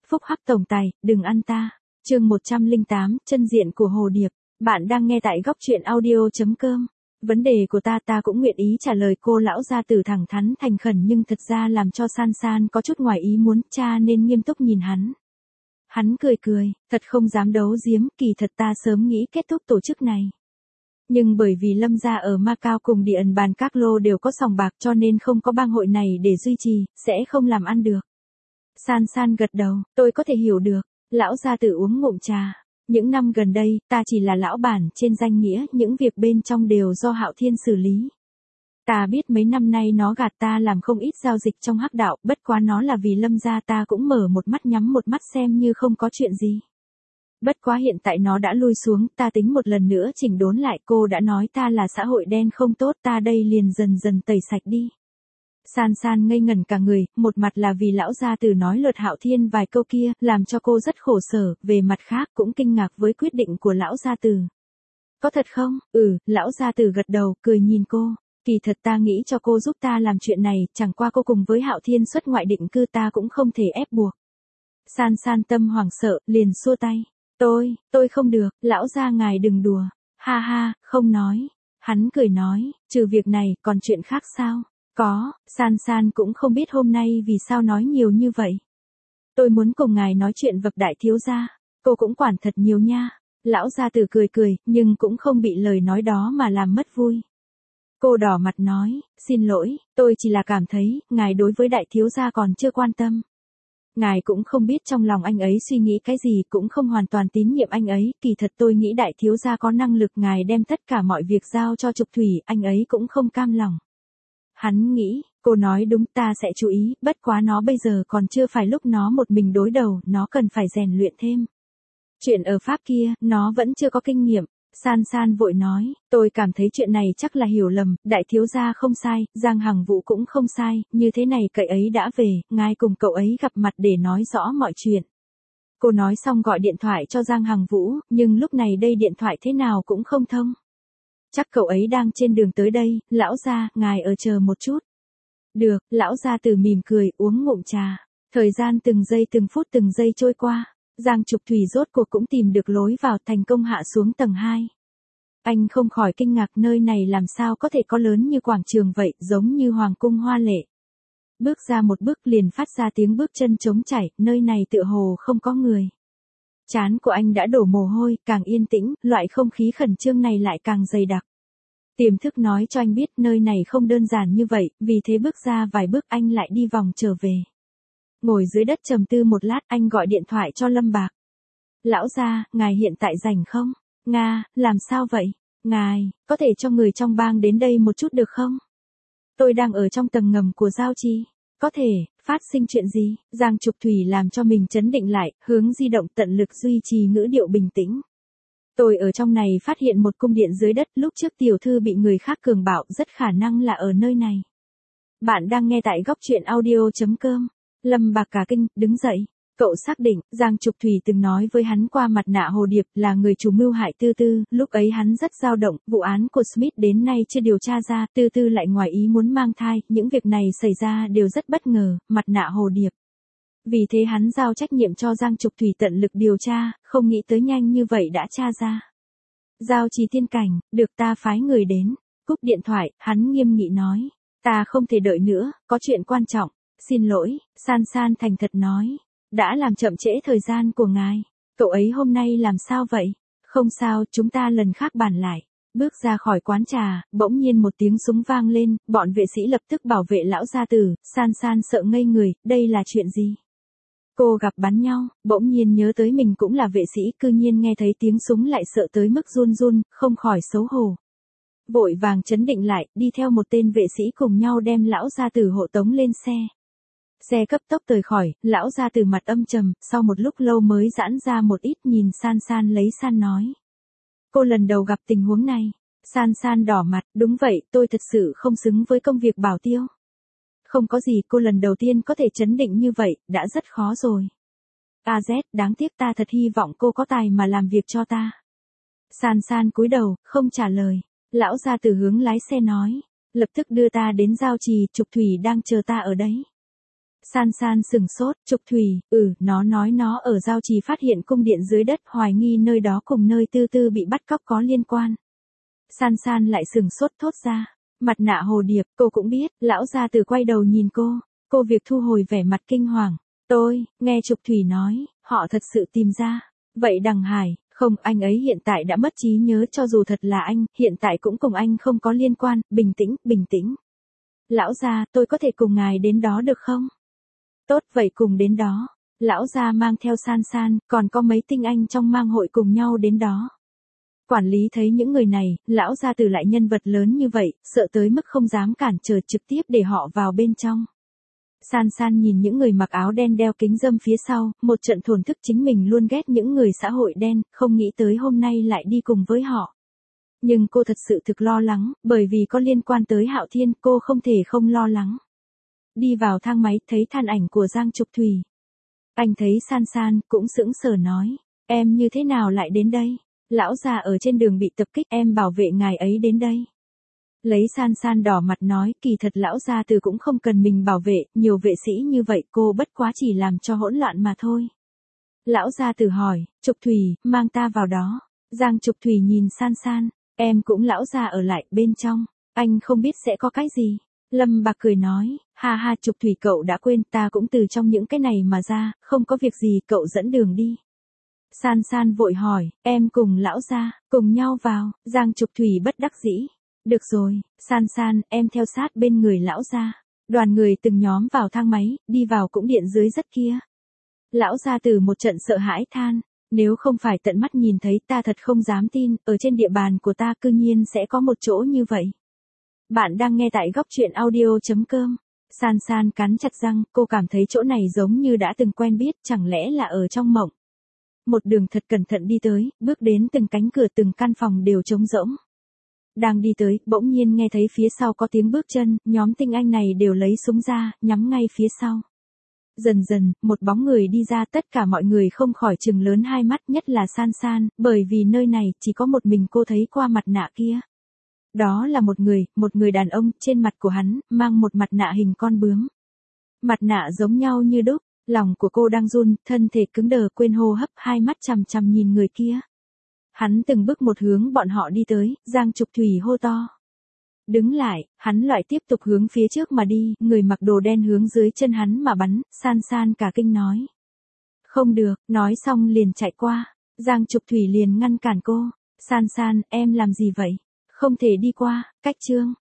Phúc hắc tổng tài, đừng ăn ta. Chương 108, chân diện của hồ điệp. Bạn đang nghe tại góc truyện audio.com. Vấn đề của ta cũng nguyện ý trả lời cô. Lão gia tử thẳng thắn thành khẩn nhưng thật ra làm cho San San có chút ngoài ý muốn, cha nên nghiêm túc nhìn hắn. Hắn cười, thật không dám đấu giếm, kỳ thật ta sớm nghĩ kết thúc tổ chức này. Nhưng bởi vì Lâm gia ở Macau cùng Địa ẩn bàn các lô đều có sòng bạc cho nên không có bang hội này để duy trì, sẽ không làm ăn được. San San gật đầu, tôi có thể hiểu được. Lão gia tử uống ngụm trà. Những năm gần đây, ta chỉ là lão bản trên danh nghĩa, những việc bên trong đều do Hạo Thiên xử lý. Ta biết mấy năm nay nó gạt ta làm không ít giao dịch trong hắc đạo, bất quá nó là vì Lâm gia ta cũng mở một mắt nhắm một mắt xem như không có chuyện gì. Bất quá hiện tại nó đã lui xuống, ta tính một lần nữa chỉnh đốn lại. Cô đã nói ta là xã hội đen không tốt, ta đây liền dần dần tẩy sạch đi. San San ngây ngẩn cả người, một mặt là vì lão gia tử nói luật Hạo Thiên vài câu kia, làm cho cô rất khổ sở, về mặt khác cũng kinh ngạc với quyết định của lão gia tử. Có thật không? Lão gia tử gật đầu, cười nhìn cô. Kỳ thật ta nghĩ cho cô giúp ta làm chuyện này, chẳng qua cô cùng với Hạo Thiên xuất ngoại định cư ta cũng không thể ép buộc. San San tâm hoảng sợ, liền xua tay. Tôi không được, lão gia ngài đừng đùa. Ha ha, không nói. Hắn cười nói, trừ việc này, còn chuyện khác sao? Có, San San cũng không biết hôm nay vì sao nói nhiều như vậy. Tôi muốn cùng ngài nói chuyện vập đại thiếu gia, cô cũng quản thật nhiều nha. Lão gia tử cười, nhưng cũng không bị lời nói đó mà làm mất vui. Cô đỏ mặt nói, xin lỗi, tôi chỉ là cảm thấy, ngài đối với đại thiếu gia còn chưa quan tâm. Ngài cũng không biết trong lòng anh ấy suy nghĩ cái gì, cũng không hoàn toàn tín nhiệm anh ấy, kỳ thật tôi nghĩ đại thiếu gia có năng lực, ngài đem tất cả mọi việc giao cho Trục Thủy, anh ấy cũng không cam lòng. Hắn nghĩ, cô nói đúng, ta sẽ chú ý, bất quá nó bây giờ còn chưa phải lúc nó một mình đối đầu, nó cần phải rèn luyện thêm. Chuyện ở Pháp kia, nó vẫn chưa có kinh nghiệm. San San vội nói, tôi cảm thấy chuyện này chắc là hiểu lầm, đại thiếu gia không sai, Giang Hằng Vũ cũng không sai, như thế này cậu ấy đã về, ngài cùng cậu ấy gặp mặt để nói rõ mọi chuyện. Cô nói xong gọi điện thoại cho Giang Hằng Vũ, nhưng lúc này đây điện thoại thế nào cũng không thông. Chắc cậu ấy đang trên đường tới đây, lão gia, ngài ở chờ một chút. Được, lão gia tử mỉm cười, uống ngụm trà. Thời gian từng giây từng phút từng giây trôi qua. Giang Trục Thủy rốt cuộc cũng tìm được lối vào, thành công hạ xuống tầng 2. Anh không khỏi kinh ngạc, nơi này làm sao có thể có lớn như quảng trường vậy, giống như hoàng cung hoa lệ. Bước ra một bước liền phát ra tiếng bước chân trống chảy, nơi này tựa hồ không có người. Trán của anh đã đổ mồ hôi, càng yên tĩnh, loại không khí khẩn trương này lại càng dày đặc. Tiềm thức nói cho anh biết nơi này không đơn giản như vậy, vì thế bước ra vài bước anh lại đi vòng trở về. Ngồi dưới đất trầm tư một lát, anh gọi điện thoại cho Lâm Bạc. Lão gia, ngài hiện tại rảnh không? Nga, làm sao vậy? Ngài, có thể cho người trong bang đến đây một chút được không? Tôi đang ở trong tầng ngầm của Giao Chi. Có thể, phát sinh chuyện gì? Giang Trục Thủy làm cho mình trấn định lại, hướng di động tận lực duy trì ngữ điệu bình tĩnh. Tôi ở trong này phát hiện một cung điện dưới đất, lúc trước tiểu thư bị người khác cường bạo, rất khả năng là ở nơi này. Bạn đang nghe tại góc truyện audio.com. Lâm Bạc cả kinh, đứng dậy. Cậu xác định, Giang Trục Thủy từng nói với hắn qua mặt nạ hồ điệp là người chủ mưu hại Tư Tư, lúc ấy hắn rất dao động, vụ án của Smith đến nay chưa điều tra ra, Tư Tư lại ngoài ý muốn mang thai, những việc này xảy ra đều rất bất ngờ, mặt nạ hồ điệp. Vì thế hắn giao trách nhiệm cho Giang Trục Thủy tận lực điều tra, không nghĩ tới nhanh như vậy đã tra ra. Giao Trì tiên cảnh, được ta phái người đến. Cúp điện thoại, hắn nghiêm nghị nói, ta không thể đợi nữa, có chuyện quan trọng. Xin lỗi, San San thành thật nói. Đã làm chậm trễ thời gian của ngài. Cậu ấy hôm nay làm sao vậy? Không sao, chúng ta lần khác bàn lại. Bước ra khỏi quán trà, bỗng nhiên một tiếng súng vang lên, bọn vệ sĩ lập tức bảo vệ lão gia tử. San San sợ ngây người, đây là chuyện gì? Cô gặp bắn nhau, bỗng nhiên nhớ tới mình cũng là vệ sĩ, cư nhiên nghe thấy tiếng súng lại sợ tới mức run run, không khỏi xấu hổ. Vội vàng trấn định lại, đi theo một tên vệ sĩ cùng nhau đem lão gia tử hộ tống lên xe. Xe cấp tốc rời khỏi, lão gia tử mặt âm trầm, sau một lúc lâu mới giãn ra một ít, nhìn San San lấy San nói. Cô lần đầu gặp tình huống này. San San đỏ mặt, đúng vậy, tôi thật sự không xứng với công việc bảo tiêu. Không có gì, cô lần đầu tiên có thể trấn định như vậy, đã rất khó rồi. AZ, đáng tiếc, ta thật hy vọng cô có tài mà làm việc cho ta. San San cúi đầu, không trả lời. Lão gia tử hướng lái xe nói, lập tức đưa ta đến Giao Trì, Trục Thủy đang chờ ta ở đấy. San San sừng sốt, Trục Thủy, nó nói nó ở Giao Trì phát hiện cung điện dưới đất, hoài nghi nơi đó cùng nơi Tư Tư bị bắt cóc có liên quan. San San lại sừng sốt thốt ra, mặt nạ hồ điệp, cô cũng biết, lão gia tử quay đầu nhìn cô việc thu hồi vẻ mặt kinh hoàng. Nghe Trục Thủy nói, họ thật sự tìm ra. Vậy Đằng Hải, không, anh ấy hiện tại đã mất trí nhớ, cho dù thật là anh, hiện tại cũng cùng anh không có liên quan, bình tĩnh. Lão gia, tôi có thể cùng ngài đến đó được không? Tốt, vậy cùng đến đó. Lão gia mang theo San San, còn có mấy tinh anh trong mang hội cùng nhau đến đó. Quản lý thấy những người này, lão gia tử lại nhân vật lớn như vậy, sợ tới mức không dám cản trở, trực tiếp để họ vào bên trong. San San nhìn những người mặc áo đen đeo kính râm phía sau, một trận thổn thức, chính mình luôn ghét những người xã hội đen, không nghĩ tới hôm nay lại đi cùng với họ. Nhưng cô thật sự thực lo lắng, bởi vì có liên quan tới Hạo Thiên, cô không thể không lo lắng. Đi vào thang máy, thấy than ảnh của Giang Trục Thủy. Anh thấy San San, cũng sững sờ nói, em như thế nào lại đến đây? Lão già ở trên đường bị tập kích, em bảo vệ ngài ấy đến đây. Lấy San San đỏ mặt nói, kỳ thật lão gia tử cũng không cần mình bảo vệ, nhiều vệ sĩ như vậy, cô bất quá chỉ làm cho hỗn loạn mà thôi. Lão gia tử hỏi, Trục Thủy, mang ta vào đó. Giang Trục Thủy nhìn San San, em cũng lão già ở lại bên trong, anh không biết sẽ có cái gì. Lâm Bạc cười nói, ha Trục Thủy, cậu đã quên, ta cũng từ trong những cái này mà ra, không có việc gì, cậu dẫn đường đi. San San vội hỏi, em cùng lão gia, cùng nhau vào. Giang Trục Thủy bất đắc dĩ. Được rồi, San San, em theo sát bên người lão gia. Đoàn người từng nhóm vào thang máy, đi vào cũng điện dưới rất kia. Lão gia tử một trận sợ hãi than, nếu không phải tận mắt nhìn thấy, ta thật không dám tin, ở trên địa bàn của ta cư nhiên sẽ có một chỗ như vậy. Bạn đang nghe tại góc truyện audio.com. San San cắn chặt răng, cô cảm thấy chỗ này giống như đã từng quen biết, chẳng lẽ là ở trong mộng. Một đường thật cẩn thận đi tới, bước đến từng cánh cửa, từng căn phòng đều trống rỗng. Đang đi tới, bỗng nhiên nghe thấy phía sau có tiếng bước chân, nhóm tinh anh này đều lấy súng ra, nhắm ngay phía sau. Dần dần, một bóng người đi ra, tất cả mọi người không khỏi trừng lớn hai mắt, nhất là San San, bởi vì nơi này chỉ có một mình cô thấy qua mặt nạ kia. Đó là một người đàn ông, trên mặt của hắn, mang một mặt nạ hình con bướm. Mặt nạ giống nhau như đúc, lòng của cô đang run, thân thể cứng đờ, quên hô hấp, hai mắt chằm chằm nhìn người kia. Hắn từng bước một hướng bọn họ đi tới, Giang Trục Thủy hô to. Đứng lại, hắn lại tiếp tục hướng phía trước mà đi, người mặc đồ đen hướng dưới chân hắn mà bắn, San San cả kinh nói. Không được, nói xong liền chạy qua, Giang Trục Thủy liền ngăn cản cô. San San, em làm gì vậy? Không thể đi qua, cách chương.